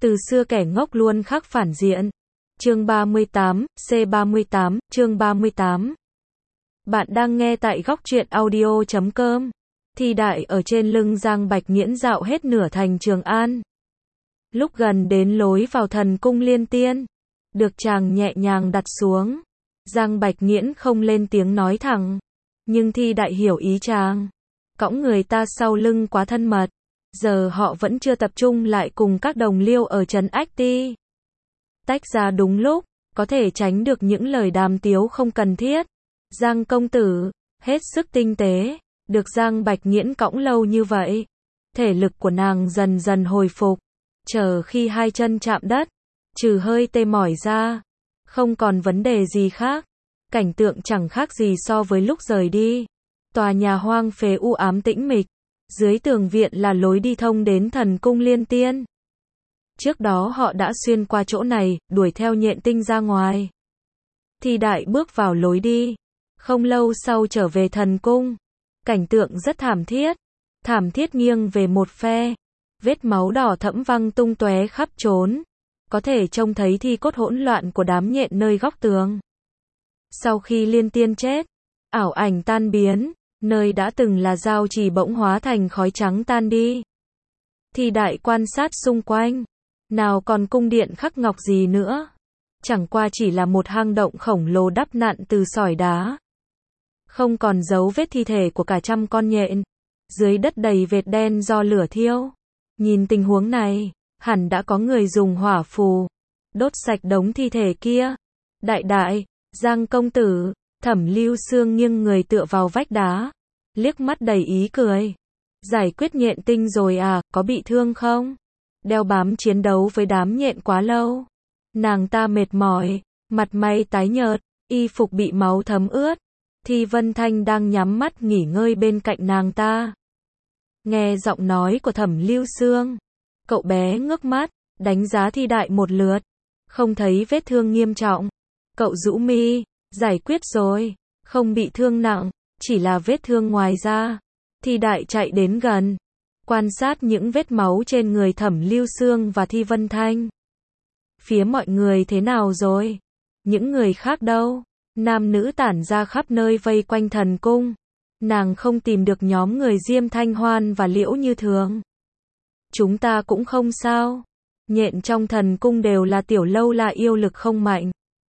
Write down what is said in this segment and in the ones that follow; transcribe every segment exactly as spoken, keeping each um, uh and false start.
Từ xưa kẻ ngốc luôn khắc phản diện. Chương ba mươi tám, C ba mươi tám, chương ba mươi tám. Bạn đang nghe tại góc truyện audio chấm com. Thi đại ở trên lưng Giang Bạch Nghiễn dạo hết nửa thành Trường An. Lúc gần đến lối vào thần cung Liên Tiên, được chàng nhẹ nhàng đặt xuống. Giang Bạch Nghiễn không lên tiếng nói thẳng, nhưng Thi đại hiểu ý chàng. Cõng người ta sau lưng quá thân mật, giờ họ vẫn chưa tập trung lại cùng các đồng liêu ở trấn Ách Ti. Tách ra đúng lúc, có thể tránh được những lời đàm tiếu không cần thiết. Giang công tử, hết sức tinh tế, được Giang Bạch Nghiễn cõng lâu như vậy. Thể lực của nàng dần dần hồi phục, chờ khi hai chân chạm đất, trừ hơi tê mỏi ra, không còn vấn đề gì khác. Cảnh tượng chẳng khác gì so với lúc rời đi. Tòa nhà hoang phế u ám tĩnh mịch, dưới tường viện là lối đi thông đến thần cung Liên Tiên. Trước đó họ đã xuyên qua chỗ này, đuổi theo Nhện Tinh ra ngoài. Thi đại bước vào lối đi, không lâu sau trở về thần cung. Cảnh tượng rất thảm thiết, thảm thiết nghiêng về một phe, vết máu đỏ thẫm văng tung tóe khắp trốn, có thể trông thấy thi cốt hỗn loạn của đám nhện nơi góc tường. Sau khi Liên Tiên chết, ảo ảnh tan biến, nơi đã từng là giao trì bỗng hóa thành khói trắng tan đi. Thi đại quan sát xung quanh, nào còn cung điện khắc ngọc gì nữa, chẳng qua chỉ là một hang động khổng lồ đắp nặn từ sỏi đá. Không còn dấu vết thi thể của cả trăm con nhện, dưới đất đầy vệt đen do lửa thiêu. Nhìn tình huống này, hẳn đã có người dùng hỏa phù đốt sạch đống thi thể kia. Đại đại, Giang công tử, Thẩm Lưu Xương nghiêng người tựa vào vách đá, liếc mắt đầy ý cười. Giải quyết nhện tinh rồi à, có bị thương không? Đeo bám chiến đấu với đám nhện quá lâu, nàng ta mệt mỏi, mặt mày tái nhợt, y phục bị máu thấm ướt. Thi Vân Thanh đang nhắm mắt nghỉ ngơi bên cạnh nàng ta. Nghe giọng nói của Thẩm Lưu Xương, cậu bé ngước mắt, đánh giá Thi đại một lượt, không thấy vết thương nghiêm trọng. Cậu rũ mi, giải quyết rồi, không bị thương nặng, chỉ là vết thương ngoài da. Thi đại chạy đến gần, quan sát những vết máu trên người Thẩm Lưu Xương và Thi Vân Thanh. Phía mọi người thế nào rồi? Những người khác đâu? Nam nữ tản ra khắp nơi vây quanh thần cung. Nàng không tìm được nhóm người Diêm Thanh Hoan và Liễu Như Thường. Chúng ta cũng không sao. Nhện trong thần cung đều là tiểu lâu la yêu lực không mạnh.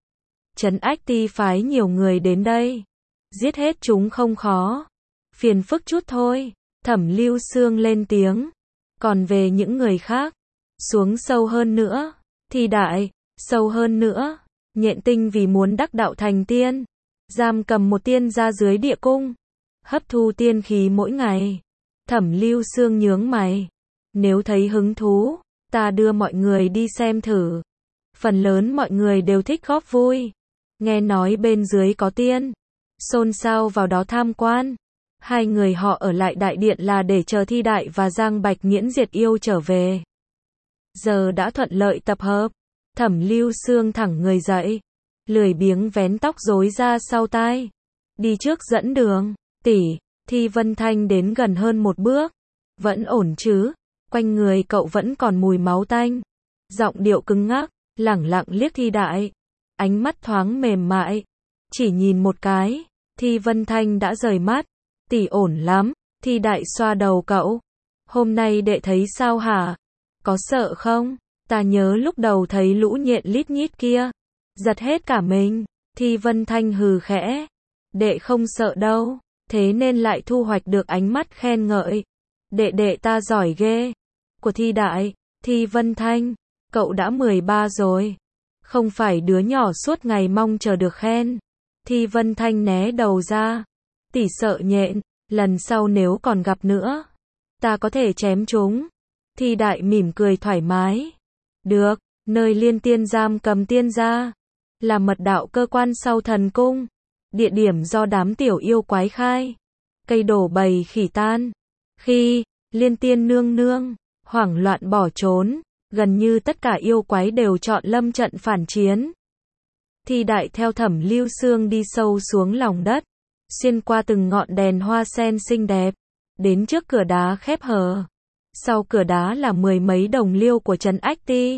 Trấn Ách Ti phái nhiều người đến đây, giết hết chúng không khó, phiền phức chút thôi. Thẩm Lưu Xương lên tiếng. Còn về những người khác, xuống sâu hơn nữa. Thi đại, sâu hơn nữa. Nhện tinh vì muốn đắc đạo thành tiên, giam cầm một tiên ra dưới địa cung, hấp thu tiên khí mỗi ngày. Thẩm Lưu Xương nhướng mày. Nếu thấy hứng thú, ta đưa mọi người đi xem thử. Phần lớn mọi người đều thích góp vui. Nghe nói bên dưới có tiên, xôn xao vào đó tham quan. Hai người họ ở lại đại điện là để chờ Thi đại và Giang Bạch Nghiễn diệt yêu trở về. Giờ đã thuận lợi tập hợp. Thẩm Lưu Xương thẳng người dậy, lười biếng vén tóc rối ra sau tai, đi trước dẫn đường. Tỷ, Thi Vân Thanh đến gần hơn một bước. Vẫn ổn chứ? Quanh người cậu vẫn còn mùi máu tanh. Giọng điệu cứng ngắc, lẳng lặng liếc Thi đại, ánh mắt thoáng mềm mại. Chỉ nhìn một cái, Thi Vân Thanh đã rời mắt. Tỷ ổn lắm. Thi đại xoa đầu cậu. Hôm nay đệ thấy sao hả? Có sợ không? Ta nhớ lúc đầu thấy lũ nhện lít nhít kia, giật hết cả mình. Thi Vân Thanh hừ khẽ. Đệ không sợ đâu, thế nên lại thu hoạch được ánh mắt khen ngợi. Đệ đệ ta giỏi ghê. Của Thi đại, Thi Vân Thanh, cậu đã mười ba rồi, không phải đứa nhỏ suốt ngày mong chờ được khen. Thi Vân Thanh né đầu ra. Tỷ sợ nhện, lần sau nếu còn gặp nữa, ta có thể chém chúng. Thi đại mỉm cười thoải mái. Được, nơi Liên Tiên giam cầm tiên gia, là mật đạo cơ quan sau thần cung. Địa điểm do đám tiểu yêu quái khai. Cây đổ bầy khỉ tan. Khi Liên Tiên nương nương hoảng loạn bỏ trốn, gần như tất cả yêu quái đều chọn lâm trận phản chiến. Thi đại theo Thẩm Lưu Xương đi sâu xuống lòng đất, xuyên qua từng ngọn đèn hoa sen xinh đẹp, đến trước cửa đá khép hờ. sau cửa đá là mười mấy đồng liêu của Trần Ách Ti.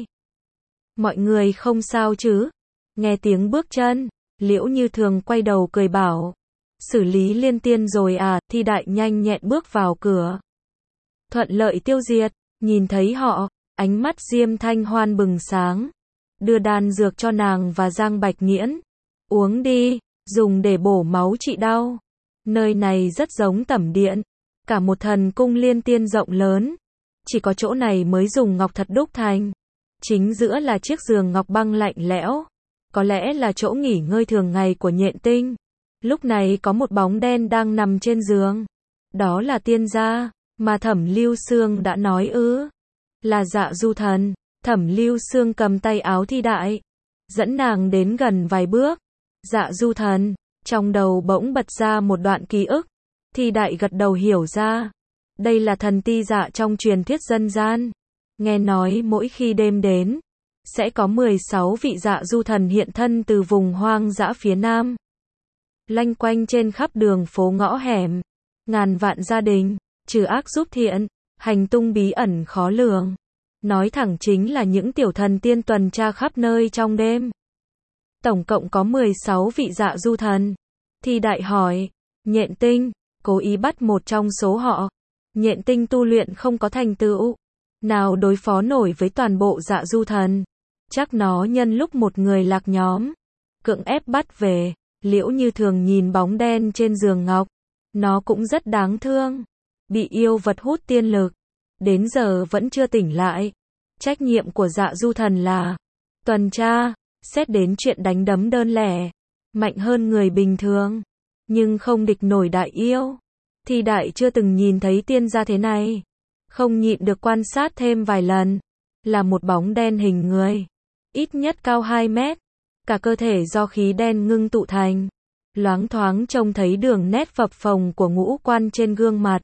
Mọi người không sao chứ? Nghe tiếng bước chân, Liễu Như Thường quay đầu cười bảo. Xử lý Liên Tiên rồi à? Thi Đại nhanh nhẹn bước vào cửa. Thuận lợi tiêu diệt, nhìn thấy họ, ánh mắt Diêm Thanh Hoan bừng sáng. Đưa đan dược cho nàng và Giang Bạch Nghiễn. Uống đi, dùng để bổ máu trị đau. Nơi này rất giống tẩm điện. Cả một thần cung Liên Tiên rộng lớn. Chỉ có chỗ này mới dùng ngọc thật đúc thành. Chính giữa là chiếc giường ngọc băng lạnh lẽo. Có lẽ là chỗ nghỉ ngơi thường ngày của Nhện Tinh. Lúc này có một bóng đen đang nằm trên giường. Đó là tiên gia, mà Thẩm Lưu Xương đã nói ư. Là Dạ Du Thần. Thẩm Lưu Xương cầm tay áo Thi Đại. Dẫn nàng đến gần vài bước. Dạ Du Thần. Trong đầu bỗng bật ra một đoạn ký ức. Thi Đại gật đầu hiểu ra. Đây là thần ti dạ trong truyền thuyết dân gian. Nghe nói mỗi khi đêm đến, sẽ có mười sáu vị Dạ Du Thần hiện thân từ vùng hoang dã phía nam. Lanh quanh trên khắp đường phố ngõ hẻm. Ngàn vạn gia đình, trừ ác giúp thiện, hành tung bí ẩn khó lường. Nói thẳng chính là những tiểu thần tiên tuần tra khắp nơi trong đêm. Tổng cộng có mười sáu vị Dạ Du Thần. Thi Đại hỏi, Nhện Tinh, cố ý bắt một trong số họ. Nhện Tinh tu luyện không có thành tựu. Nào đối phó nổi với toàn bộ Dạ Du Thần. Chắc nó nhân lúc một người lạc nhóm. Cưỡng ép bắt về. Liễu Như Thường nhìn bóng đen trên giường ngọc. Nó cũng rất đáng thương. Bị yêu vật hút tiên lực. Đến giờ vẫn chưa tỉnh lại. Trách nhiệm của Dạ Du Thần là tuần tra, xét đến chuyện đánh đấm đơn lẻ. Mạnh hơn người bình thường. Nhưng không địch nổi đại yêu. Thi Đại chưa từng nhìn thấy tiên gia thế này. Không nhịn được quan sát thêm vài lần. Là một bóng đen hình người. Ít nhất cao hai mét. Cả cơ thể do khí đen ngưng tụ thành. Loáng thoáng trông thấy đường nét phập phồng của ngũ quan trên gương mặt.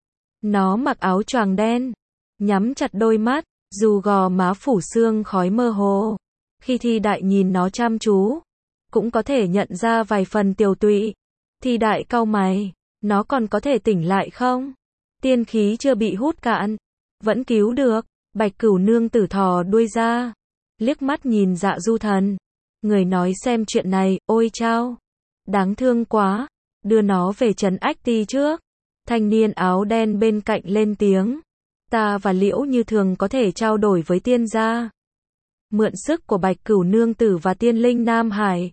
Nó mặc áo choàng đen. Nhắm chặt đôi mắt. Dù gò má phủ sương khói mơ hồ. Khi Thi Đại nhìn nó chăm chú. Cũng có thể nhận ra vài phần tiều tụy. Thi Đại cau mày. Nó còn có thể tỉnh lại không? Tiên khí chưa bị hút cạn. Vẫn cứu được. Bạch Cửu nương tử thò đuôi ra. Liếc mắt nhìn Dạ Du Thần. Người nói xem chuyện này, ôi chao. Đáng thương quá. Đưa nó về Trấn Ách Ti trước. Thanh niên áo đen bên cạnh lên tiếng. Ta và Liễu Như Thường có thể trao đổi với tiên gia. Mượn sức của Bạch Cửu nương tử và tiên linh Nam Hải.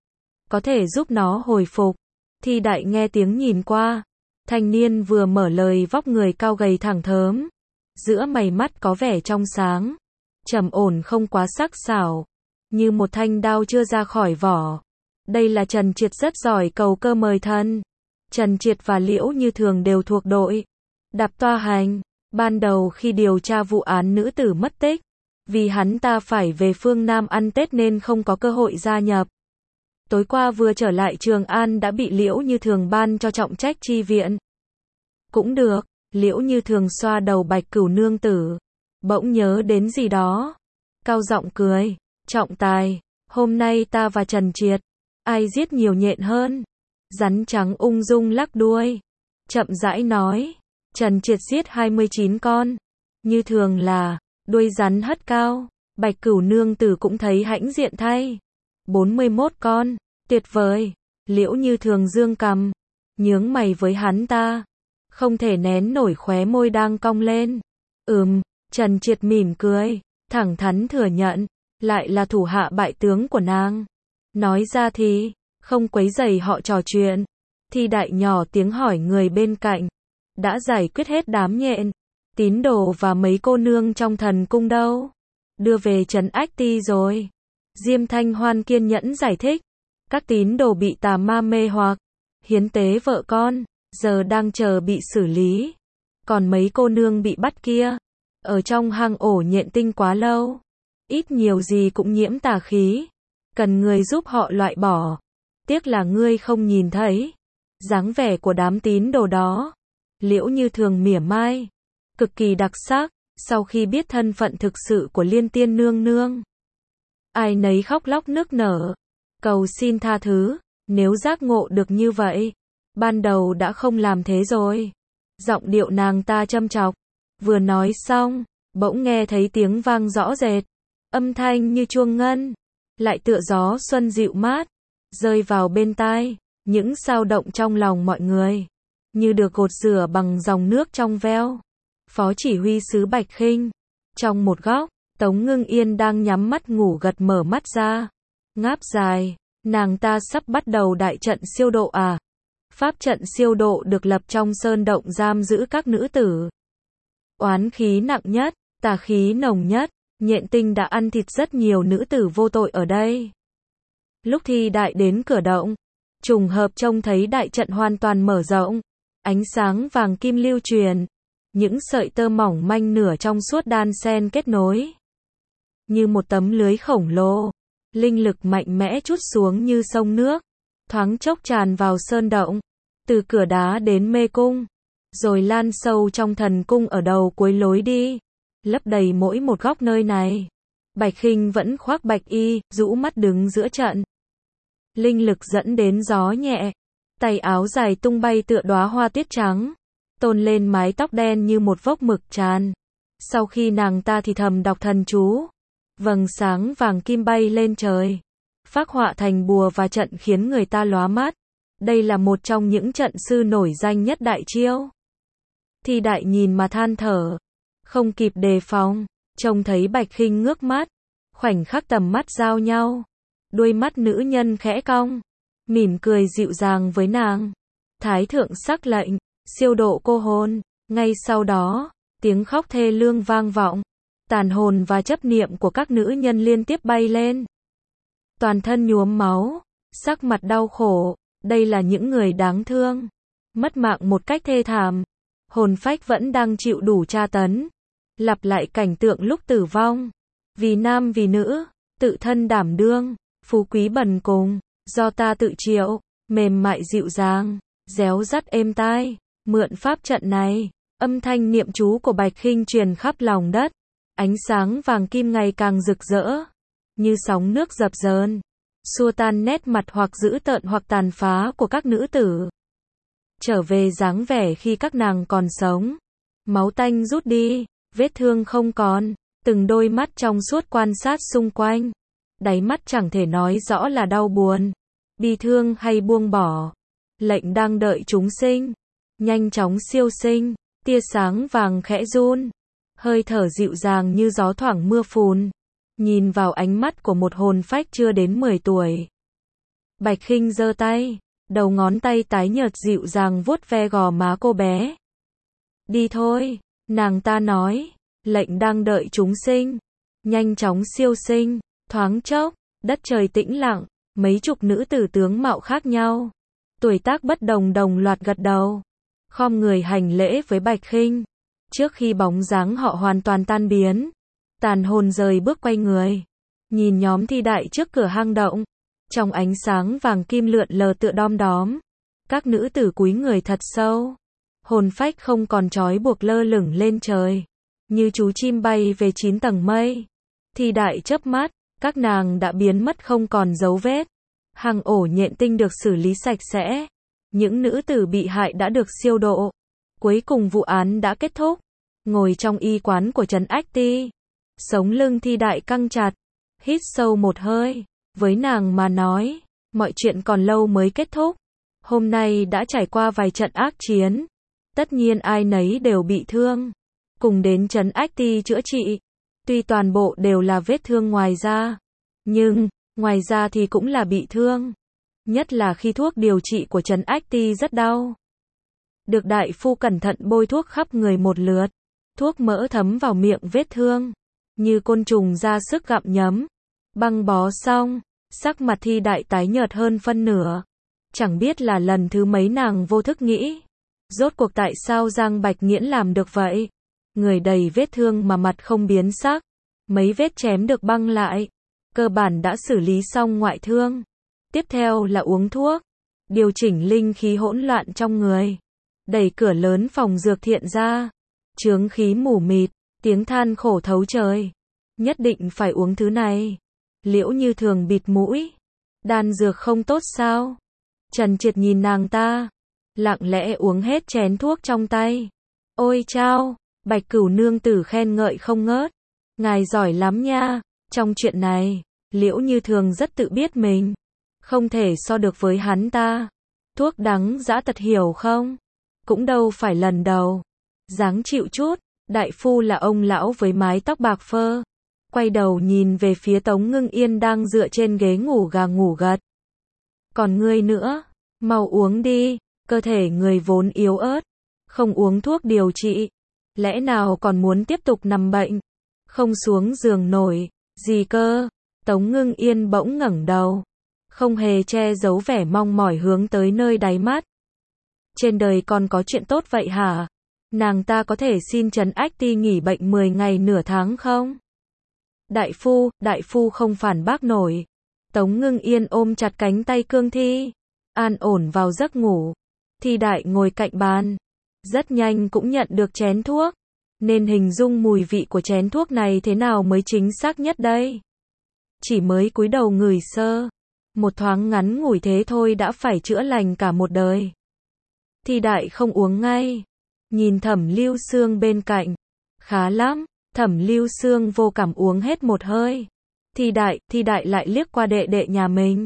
Có thể giúp nó hồi phục. Thi Đại nghe tiếng nhìn qua. Thanh niên vừa mở lời vóc người cao gầy thẳng thớm. Giữa mày mắt có vẻ trong sáng. Trầm ổn không quá sắc sảo. Như một thanh đao chưa ra khỏi vỏ. Đây là Trần Triệt rất giỏi cầu cơ mời thân. Trần Triệt và Liễu Như Thường đều thuộc đội Đạp Toa Hành. Ban đầu khi điều tra vụ án nữ tử mất tích. Vì hắn ta phải về phương Nam ăn Tết nên không có cơ hội gia nhập. Tối qua vừa trở lại Trường An đã bị Liễu Như Thường ban cho trọng trách chi viện. Cũng được, Liễu Như Thường xoa đầu Bạch Cửu nương tử. Bỗng nhớ đến gì đó. Cao giọng cười, trọng tài, hôm nay ta và Trần Triệt, ai giết nhiều nhện hơn? Rắn trắng ung dung lắc đuôi. Chậm rãi nói, Trần Triệt giết hai mươi chín con. Như Thường là, đuôi rắn hất cao. Bạch Cửu nương tử cũng thấy hãnh diện thay. bốn mươi mốt con, tuyệt vời. Liễu Như Thường dương cằm, nhướng mày với hắn ta. Không thể nén nổi khóe môi đang cong lên. Ừm, Trần Triệt mỉm cười, thẳng thắn thừa nhận, lại là thủ hạ bại tướng của nàng. Nói ra thì, không quấy rầy họ trò chuyện. Thi Đại nhỏ tiếng hỏi người bên cạnh. Đã giải quyết hết đám nhện, tín đồ và mấy cô nương trong thần cung đâu? Đưa về Trấn Ách Ti rồi. Diêm Thanh Hoan kiên nhẫn giải thích. Các tín đồ bị tà ma mê hoặc, hiến tế vợ con, giờ đang chờ bị xử lý. Còn mấy cô nương bị bắt kia, ở trong hang ổ nhện tinh quá lâu. Ít nhiều gì cũng nhiễm tà khí. Cần người giúp họ loại bỏ. Tiếc là ngươi không nhìn thấy dáng vẻ của đám tín đồ đó. Liễu Như Thường mỉa mai. Cực kỳ đặc sắc, sau khi biết thân phận thực sự của Liên Tiên nương nương. Ai nấy khóc lóc nức nở. Cầu xin tha thứ, nếu giác ngộ được như vậy. Ban đầu đã không làm thế rồi. Giọng điệu nàng ta châm chọc. Vừa nói xong, bỗng nghe thấy tiếng vang rõ rệt, âm thanh như chuông ngân, lại tựa gió xuân dịu mát, rơi vào bên tai, những dao động trong lòng mọi người, như được gột rửa bằng dòng nước trong veo. Phó chỉ huy sứ Bạch Khinh, trong một góc, Tống Ngưng Yên đang nhắm mắt ngủ gật mở mắt ra, ngáp dài, nàng ta sắp bắt đầu đại trận siêu độ à? Pháp trận siêu độ được lập trong sơn động giam giữ các nữ tử. Oán khí nặng nhất, tà khí nồng nhất, Nhện Tinh đã ăn thịt rất nhiều nữ tử vô tội ở đây. Lúc Thi Đại đến cửa động, trùng hợp trông thấy đại trận hoàn toàn mở rộng, ánh sáng vàng kim lưu truyền, những sợi tơ mỏng manh nửa trong suốt đan sen kết nối. Như một tấm lưới khổng lồ, linh lực mạnh mẽ trút xuống như sông nước, thoáng chốc tràn vào sơn động, từ cửa đá đến mê cung, rồi lan sâu trong thần cung ở đầu cuối lối đi, lấp đầy mỗi một góc nơi này. Bạch Khinh vẫn khoác bạch y, rũ mắt đứng giữa trận. Linh lực dẫn đến gió nhẹ, tay áo dài tung bay tựa đóa hoa tuyết trắng, tôn lên mái tóc đen như một vốc mực tràn. Sau khi nàng ta thì thầm đọc thần chú, vầng sáng vàng kim bay lên trời, phác họa thành bùa và trận khiến người ta lóa mắt. Đây là một trong những trận sư nổi danh nhất đại chiêu. Thi Đại nhìn mà than thở, không kịp đề phòng, trông thấy Bạch Khinh ngước mắt, khoảnh khắc tầm mắt giao nhau, đuôi mắt nữ nhân khẽ cong, mỉm cười dịu dàng với nàng. Thái thượng sắc lệnh, siêu độ cô hồn. Ngay sau đó, tiếng khóc thê lương vang vọng, tàn hồn và chấp niệm của các nữ nhân liên tiếp bay lên, toàn thân nhuốm máu, sắc mặt đau khổ. Đây là những người đáng thương, mất mạng một cách thê thảm, hồn phách vẫn đang chịu đủ tra tấn, lặp lại cảnh tượng lúc tử vong, vì nam vì nữ, tự thân đảm đương, phú quý bần cùng, do ta tự chịu, mềm mại dịu dàng, réo rắt êm tai. Mượn pháp trận này, âm thanh niệm chú của Bạch Khinh truyền khắp lòng đất, ánh sáng vàng kim ngày càng rực rỡ, như sóng nước dập dờn, xua tan nét mặt hoặc dữ tợn hoặc tàn phá của các nữ tử, trở về dáng vẻ khi các nàng còn sống. Máu tanh rút đi, vết thương không còn, từng đôi mắt trong suốt quan sát xung quanh, đáy mắt chẳng thể nói rõ là đau buồn, bi thương hay buông bỏ. Lệnh đang đợi chúng sinh, nhanh chóng siêu sinh. Tia sáng vàng khẽ run, hơi thở dịu dàng như gió thoảng mưa phùn, nhìn vào ánh mắt của một hồn phách chưa đến mười tuổi. Bạch Khinh giơ tay, đầu ngón tay tái nhợt dịu dàng vuốt ve gò má cô bé. Đi thôi, nàng ta nói, lệnh đang đợi chúng sinh, nhanh chóng siêu sinh. Thoáng chốc, đất trời tĩnh lặng, mấy chục nữ tử tướng mạo khác nhau, tuổi tác bất đồng đồng loạt gật đầu, khom người hành lễ với Bạch Khinh. Trước khi bóng dáng họ hoàn toàn tan biến, tàn hồn rời bước quay người, nhìn nhóm Thi Đại trước cửa hang động, trong ánh sáng vàng kim lượn lờ tựa đom đóm. Các nữ tử cúi người thật sâu, hồn phách không còn trói buộc lơ lửng lên trời, như chú chim bay về chín tầng mây. Thi Đại chớp mắt, các nàng đã biến mất không còn dấu vết. Hang ổ Nhện Tinh được xử lý sạch sẽ, những nữ tử bị hại đã được siêu độ. Cuối cùng vụ án đã kết thúc. Ngồi trong y quán của Trấn Ách Ti, sống lưng Thi Đại căng chặt, hít sâu một hơi. Với nàng mà nói, mọi chuyện còn lâu mới kết thúc. Hôm nay đã trải qua vài trận ác chiến, tất nhiên ai nấy đều bị thương, cùng đến Trấn Ách Ti chữa trị. Tuy toàn bộ đều là vết thương ngoài da, nhưng ngoài ra thì cũng là bị thương, nhất là khi thuốc điều trị của Trấn Ách Ti rất đau. Được đại phu cẩn thận bôi thuốc khắp người một lượt, thuốc mỡ thấm vào miệng vết thương, như côn trùng ra sức gặm nhấm. Băng bó xong, sắc mặt Thi Đại tái nhợt hơn phân nửa. Chẳng biết là lần thứ mấy nàng vô thức nghĩ, rốt cuộc tại sao Giang Bạch Nghiễn làm được vậy? Người đầy vết thương mà mặt không biến sắc, mấy vết chém được băng lại, cơ bản đã xử lý xong ngoại thương. Tiếp theo là uống thuốc, điều chỉnh linh khí hỗn loạn trong người, đẩy cửa lớn phòng dược thiện ra, chướng khí mù mịt, tiếng than khổ thấu trời. Nhất định phải uống thứ này. Liễu Như Thường bịt mũi, đan dược không tốt sao? Trần Triệt nhìn nàng ta, lặng lẽ uống hết chén thuốc trong tay. Ôi chao, Bạch Cửu nương tử khen ngợi không ngớt. Ngài giỏi lắm nha, trong chuyện này, Liễu Như Thường rất tự biết mình, không thể so được với hắn ta. Thuốc đắng dã tật hiểu không? Cũng đâu phải lần đầu. Dáng chịu chút, đại phu là ông lão với mái tóc bạc phơ. Quay đầu nhìn về phía Tống Ngưng Yên đang dựa trên ghế ngủ gà ngủ gật. Còn ngươi nữa, mau uống đi, cơ thể người vốn yếu ớt, không uống thuốc điều trị, lẽ nào còn muốn tiếp tục nằm bệnh, không xuống giường nổi, gì cơ? Tống Ngưng Yên bỗng ngẩng đầu, không hề che giấu vẻ mong mỏi hướng tới nơi đáy mắt. Trên đời còn có chuyện tốt vậy hả? Nàng ta có thể xin Trấn Ách Ti nghỉ bệnh mười ngày nửa tháng không? Đại phu, đại phu không phản bác nổi. Tống Ngưng Yên ôm chặt cánh tay Cương Thi, an ổn vào giấc ngủ. Thi Đại ngồi cạnh bàn, rất nhanh cũng nhận được chén thuốc, nên hình dung mùi vị của chén thuốc này thế nào mới chính xác nhất đây? Chỉ mới cúi đầu ngửi sơ, một thoáng ngắn ngủi thế thôi đã phải chữa lành cả một đời. Thi Đại không uống ngay, nhìn Thẩm Lưu Xương bên cạnh, khá lắm. Thẩm Lưu Xương vô cảm uống hết một hơi. Thi Đại, Thi Đại lại liếc qua đệ đệ nhà mình.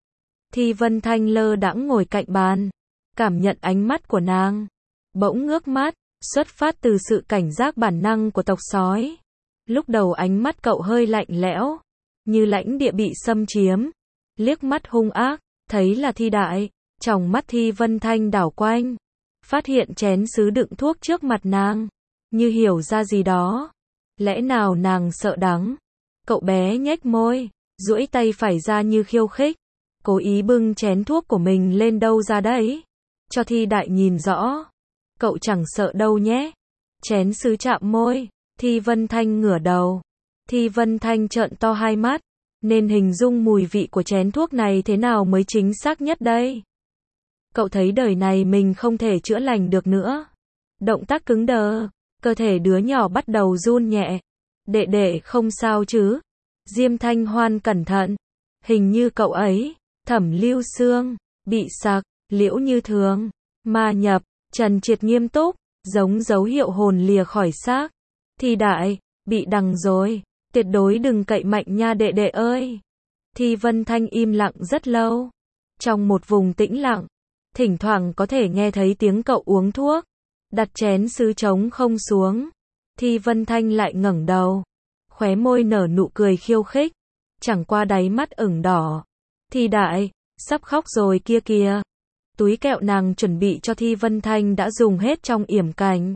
Thi Vân Thanh lơ đãng ngồi cạnh bàn, cảm nhận ánh mắt của nàng, bỗng ngước mắt, xuất phát từ sự cảnh giác bản năng của tộc sói. Lúc đầu ánh mắt cậu hơi lạnh lẽo, như lãnh địa bị xâm chiếm. Liếc mắt hung ác, thấy là Thi Đại, tròng mắt Thi Vân Thanh đảo quanh, phát hiện chén sứ đựng thuốc trước mặt nàng, như hiểu ra gì đó. Lẽ nào nàng sợ đắng? Cậu bé nhếch môi, duỗi tay phải ra như khiêu khích, cố ý bưng chén thuốc của mình lên đâu ra đấy, cho Thi Đại nhìn rõ. Cậu chẳng sợ đâu nhé. Chén sứ chạm môi, Thi Vân Thanh ngửa đầu. Thi Vân Thanh trợn to hai mắt, nên hình dung mùi vị của chén thuốc này thế nào mới chính xác nhất đây? Cậu thấy đời này mình không thể chữa lành được nữa. Động tác cứng đờ, cơ thể đứa nhỏ bắt đầu run nhẹ. Đệ đệ không sao chứ? Diêm Thanh Hoan cẩn thận. Hình như cậu ấy, Thẩm Lưu Xương, bị sặc, Liễu Như Thường, ma nhập, Trần Triệt nghiêm túc, giống dấu hiệu hồn lìa khỏi xác. Thi Đại, bị đằng rồi, tuyệt đối đừng cậy mạnh nha đệ đệ ơi. Thi Vân Thanh im lặng rất lâu. Trong một vùng tĩnh lặng, thỉnh thoảng có thể nghe thấy tiếng cậu uống thuốc. Đặt chén sứ trống không xuống. Thi Vân Thanh lại ngẩng đầu, khóe môi nở nụ cười khiêu khích, chẳng qua đáy mắt ửng đỏ. Thi Đại, sắp khóc rồi kia kìa. Túi kẹo nàng chuẩn bị cho Thi Vân Thanh đã dùng hết trong yểm cảnh.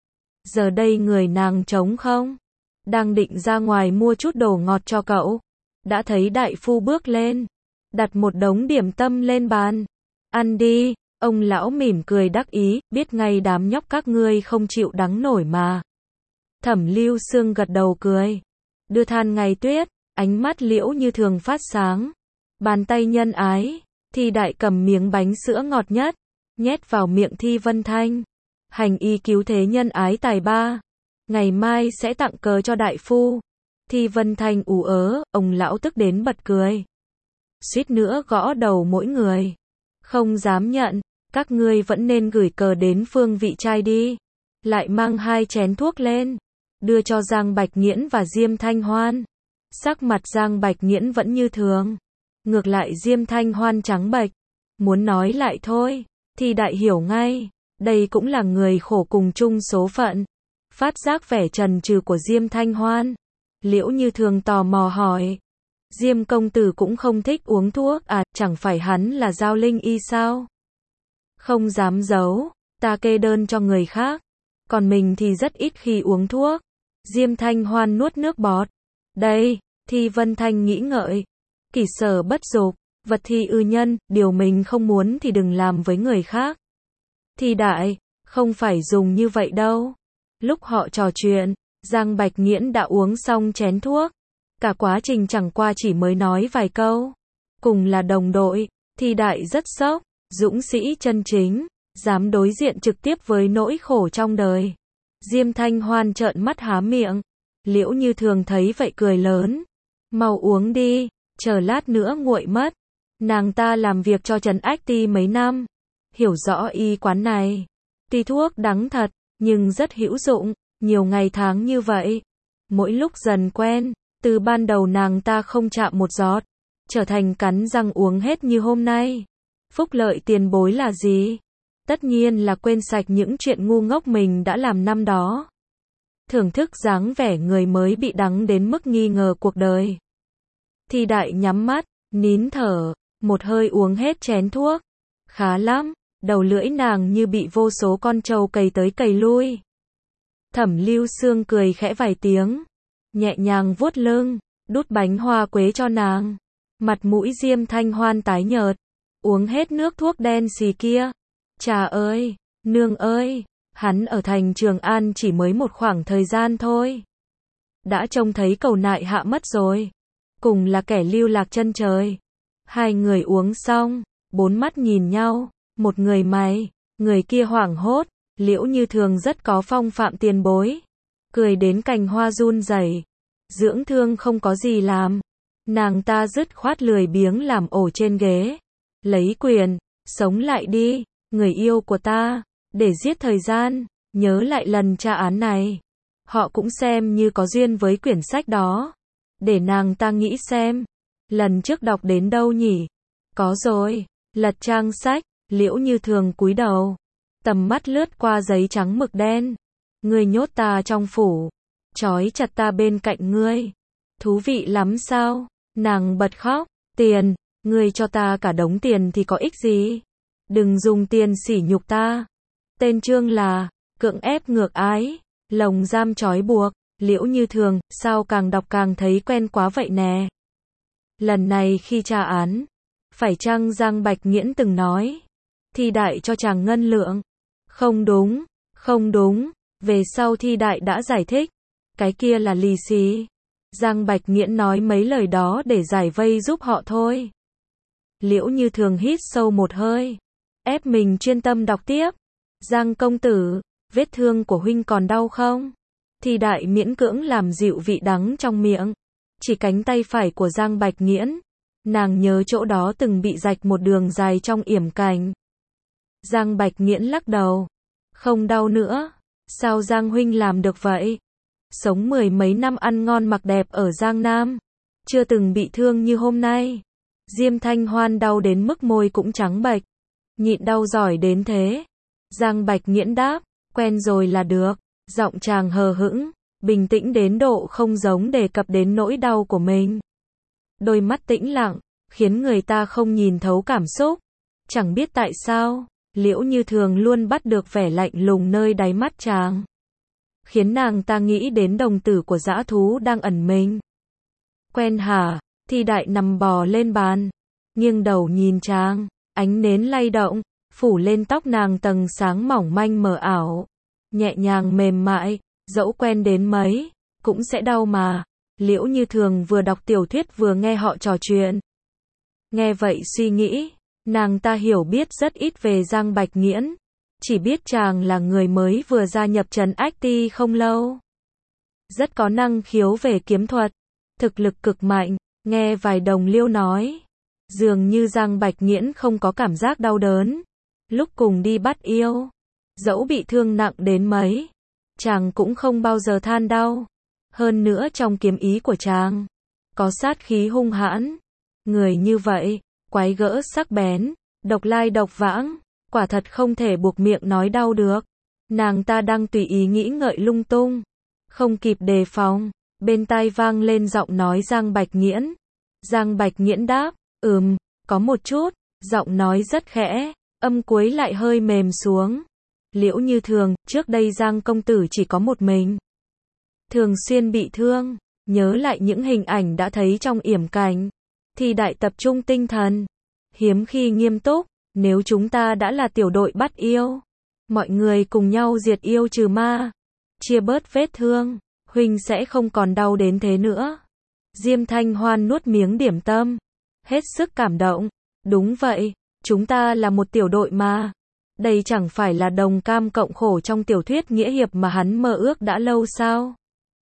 Giờ đây người nàng trống không, đang định ra ngoài mua chút đồ ngọt cho cậu, đã thấy đại phu bước lên, đặt một đống điểm tâm lên bàn. Ăn đi. Ông lão mỉm cười đắc ý, biết ngay đám nhóc các ngươi không chịu đắng nổi mà. Thẩm Lưu Xương gật đầu cười, đưa than ngày tuyết, ánh mắt Liễu Như Thường phát sáng. Bàn tay nhân ái, Thi Đại cầm miếng bánh sữa ngọt nhất, nhét vào miệng Thi Vân Thanh. Hành y cứu thế nhân ái tài ba, ngày mai sẽ tặng cờ cho đại phu. Thi Vân Thanh ú ớ, ông lão tức đến bật cười, suýt nữa gõ đầu mỗi người. Không dám nhận. Các ngươi vẫn nên gửi cờ đến Phương Vị Trai đi. Lại mang hai chén thuốc lên, đưa cho Giang Bạch Nghiễn và Diêm Thanh Hoan. Sắc mặt Giang Bạch Nghiễn vẫn như thường, ngược lại Diêm Thanh Hoan trắng bệch, muốn nói lại thôi. Thi Đại hiểu ngay, đây cũng là người khổ cùng chung số phận. Phát giác vẻ chần chừ của Diêm Thanh Hoan, Liễu Như Thường tò mò hỏi, Diêm công tử cũng không thích uống thuốc à, chẳng phải hắn là Giao Linh y sao? Không dám giấu, ta kê đơn cho người khác, còn mình thì rất ít khi uống thuốc. Diêm Thanh Hoan nuốt nước bọt. Đây, Thi Vân Thanh nghĩ ngợi, kỷ sở bất dục, vật thi ư nhân, điều mình không muốn thì đừng làm với người khác. Thi Đại, không phải dùng như vậy đâu. Lúc họ trò chuyện, Giang Bạch Nghiễn đã uống xong chén thuốc. Cả quá trình chẳng qua chỉ mới nói vài câu. Cùng là đồng đội, Thi Đại rất sốc. Dũng sĩ chân chính, dám đối diện trực tiếp với nỗi khổ trong đời. Diêm Thanh Hoan trợn mắt há miệng. Liễu Như Thường thấy vậy cười lớn. Mau uống đi, chờ lát nữa nguội mất. Nàng ta làm việc cho Trấn Ách Ti mấy năm, hiểu rõ y quán này. Tuy thuốc đắng thật, nhưng rất hữu dụng, Nhiều ngày tháng như vậy, mỗi lúc dần quen, từ ban đầu nàng ta không chạm một giọt, trở thành cắn răng uống hết như hôm nay. Phúc lợi tiền bối là gì? Tất nhiên là quên sạch những chuyện ngu ngốc mình đã làm năm đó. Thưởng thức dáng vẻ người mới bị đắng đến mức nghi ngờ cuộc đời. Thi Đại nhắm mắt, nín thở, một hơi uống hết chén thuốc. Khá lắm, đầu lưỡi nàng như bị vô số con trâu cày tới cày lui. Thẩm Lưu Sương cười khẽ vài tiếng, nhẹ nhàng vuốt lưng, đút bánh hoa quế cho nàng. Mặt mũi Diêm Thanh Hoan tái nhợt, uống hết nước thuốc đen xì kia. Cha ơi, nương ơi, hắn ở thành Trường An chỉ mới một khoảng thời gian thôi. Đã trông thấy cầu nại hạ mất rồi. Cùng là kẻ lưu lạc chân trời. Hai người uống xong, bốn mắt nhìn nhau, một người mày, người kia hoảng hốt. Liễu Như Thường rất có phong phạm tiền bối, cười đến cành hoa run rẩy. Dưỡng thương không có gì làm, nàng ta dứt khoát lười biếng làm ổ trên ghế. Lấy quyền, sống lại đi, người yêu của ta, để giết thời gian. Nhớ lại lần tra án này, họ cũng xem như có duyên với quyển sách đó. Để nàng ta nghĩ xem, lần trước đọc đến đâu nhỉ? Có rồi, lật trang sách, Liễu Như Thường cúi đầu, tầm mắt lướt qua giấy trắng mực đen. Ngươi nhốt ta trong phủ, trói chặt ta bên cạnh ngươi. Thú vị lắm sao? Nàng bật khóc. Tiền, ngươi cho ta cả đống tiền thì có ích gì? Đừng dùng tiền sỉ nhục ta. Tên chương là cưỡng ép ngược ái, lồng giam trói buộc. Liễu Như Thường, sao càng đọc càng thấy quen quá vậy nè. Lần này khi tra án, phải chăng Giang Bạch Nghiễn từng nói Thi Đại cho chàng ngân lượng? Không đúng, không đúng. Về sau Thi Đại đã giải thích, cái kia là lì xì. Giang Bạch Nghiễn nói mấy lời đó để giải vây giúp họ thôi. Liễu Như Thường hít sâu một hơi, ép mình chuyên tâm đọc tiếp. Giang công tử, vết thương của huynh còn đau không? Thi Đại miễn cưỡng làm dịu vị đắng trong miệng, chỉ cánh tay phải của Giang Bạch Nghiễn. Nàng nhớ chỗ đó từng bị rạch một đường dài trong yểm cành. Giang Bạch Nghiễn lắc đầu, không đau nữa. Sao Giang huynh làm được vậy? Sống mười mấy năm ăn ngon mặc đẹp ở Giang Nam, chưa từng bị thương như hôm nay. Diêm Thanh Hoan đau đến mức môi cũng trắng bệch. Nhịn đau giỏi đến thế. Giang Bạch Nghiễn đáp, quen rồi là được. Giọng chàng hờ hững, bình tĩnh đến độ không giống đề cập đến nỗi đau của mình. Đôi mắt tĩnh lặng, khiến người ta không nhìn thấu cảm xúc. Chẳng biết tại sao, Liễu Như Thường luôn bắt được vẻ lạnh lùng nơi đáy mắt chàng, khiến nàng ta nghĩ đến đồng tử của dã thú đang ẩn mình. Quen hả? Thi Đại nằm bò lên bàn, nghiêng đầu nhìn chàng, ánh nến lay động, phủ lên tóc nàng tầng sáng mỏng manh mờ ảo, nhẹ nhàng mềm mại. Dẫu quen đến mấy, cũng sẽ đau mà. Liễu Như Thường vừa đọc tiểu thuyết vừa nghe họ trò chuyện. Nghe vậy suy nghĩ, nàng ta hiểu biết rất ít về Giang Bạch Nghiễn, chỉ biết chàng là người mới vừa gia nhập Trấn Ách Ti không lâu, rất có năng khiếu về kiếm thuật, thực lực cực mạnh. Nghe vài đồng liêu nói, dường như Giang Bạch Nghiễn không có cảm giác đau đớn lúc cùng đi bắt yêu. Dẫu bị thương nặng đến mấy, chàng cũng không bao giờ than đau. Hơn nữa trong kiếm ý của chàng, có sát khí hung hãn. Người như vậy, quái gỡ sắc bén, độc lai độc vãng, quả thật không thể buộc miệng nói đau được. Nàng ta đang tùy ý nghĩ ngợi lung tung, không kịp đề phòng, bên tai vang lên giọng nói Giang Bạch Nghiễn. Giang Bạch Nghiễn đáp, ừm, có một chút. Giọng nói rất khẽ, âm cuối lại hơi mềm xuống. Liễu Như Thường, trước đây Giang công tử chỉ có một mình, thường xuyên bị thương. Nhớ lại những hình ảnh đã thấy trong yểm cảnh, Thi Đại tập trung tinh thần, hiếm khi nghiêm túc. Nếu chúng ta đã là tiểu đội bắt yêu, mọi người cùng nhau diệt yêu trừ ma, chia bớt vết thương, huynh sẽ không còn đau đến thế nữa. Diêm Thanh Hoan nuốt miếng điểm tâm, hết sức cảm động. Đúng vậy, chúng ta là một tiểu đội mà. Đây chẳng phải là đồng cam cộng khổ trong tiểu thuyết nghĩa hiệp mà hắn mơ ước đã lâu sao?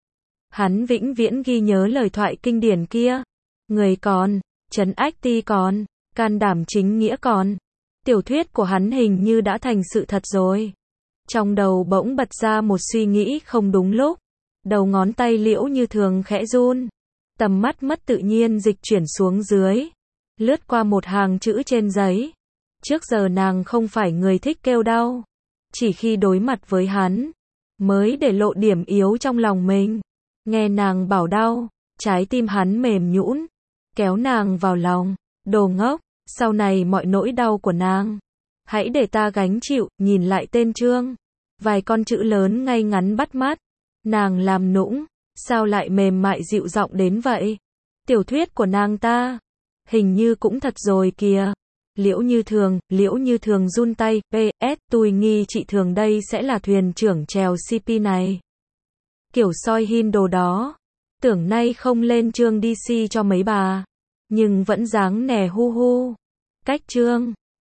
Hắn vĩnh viễn ghi nhớ lời thoại kinh điển kia. Người còn, Trấn Ách Ti còn, can đảm chính nghĩa còn. Tiểu thuyết của hắn hình như đã thành sự thật rồi. Trong đầu bỗng bật ra một suy nghĩ không đúng lúc. Đầu ngón tay Liễu Như Thường khẽ run. Tầm mắt mất tự nhiên dịch chuyển xuống dưới. Lướt qua một hàng chữ trên giấy. Trước giờ nàng không phải người thích kêu đau. Chỉ khi đối mặt với hắn, mới để lộ điểm yếu trong lòng mình. Nghe nàng bảo đau, trái tim hắn mềm nhũn, kéo nàng vào lòng. Đồ ngốc, sau này mọi nỗi đau của nàng, hãy để ta gánh chịu. Nhìn lại tên chương, vài con chữ lớn ngay ngắn bắt mắt. Nàng làm nũng, sao lại mềm mại dịu giọng đến vậy? Tiểu thuyết của nàng ta, hình như cũng thật rồi kìa. Liễu Như Thường, Liễu Như Thường run tay, pê ét, tôi nghi chị Thường đây sẽ là thuyền trưởng chèo xê pê này. Kiểu soi hin đồ đó, tưởng nay không lên chương đê xê cho mấy bà, nhưng vẫn dáng nè hu hu. Cách chương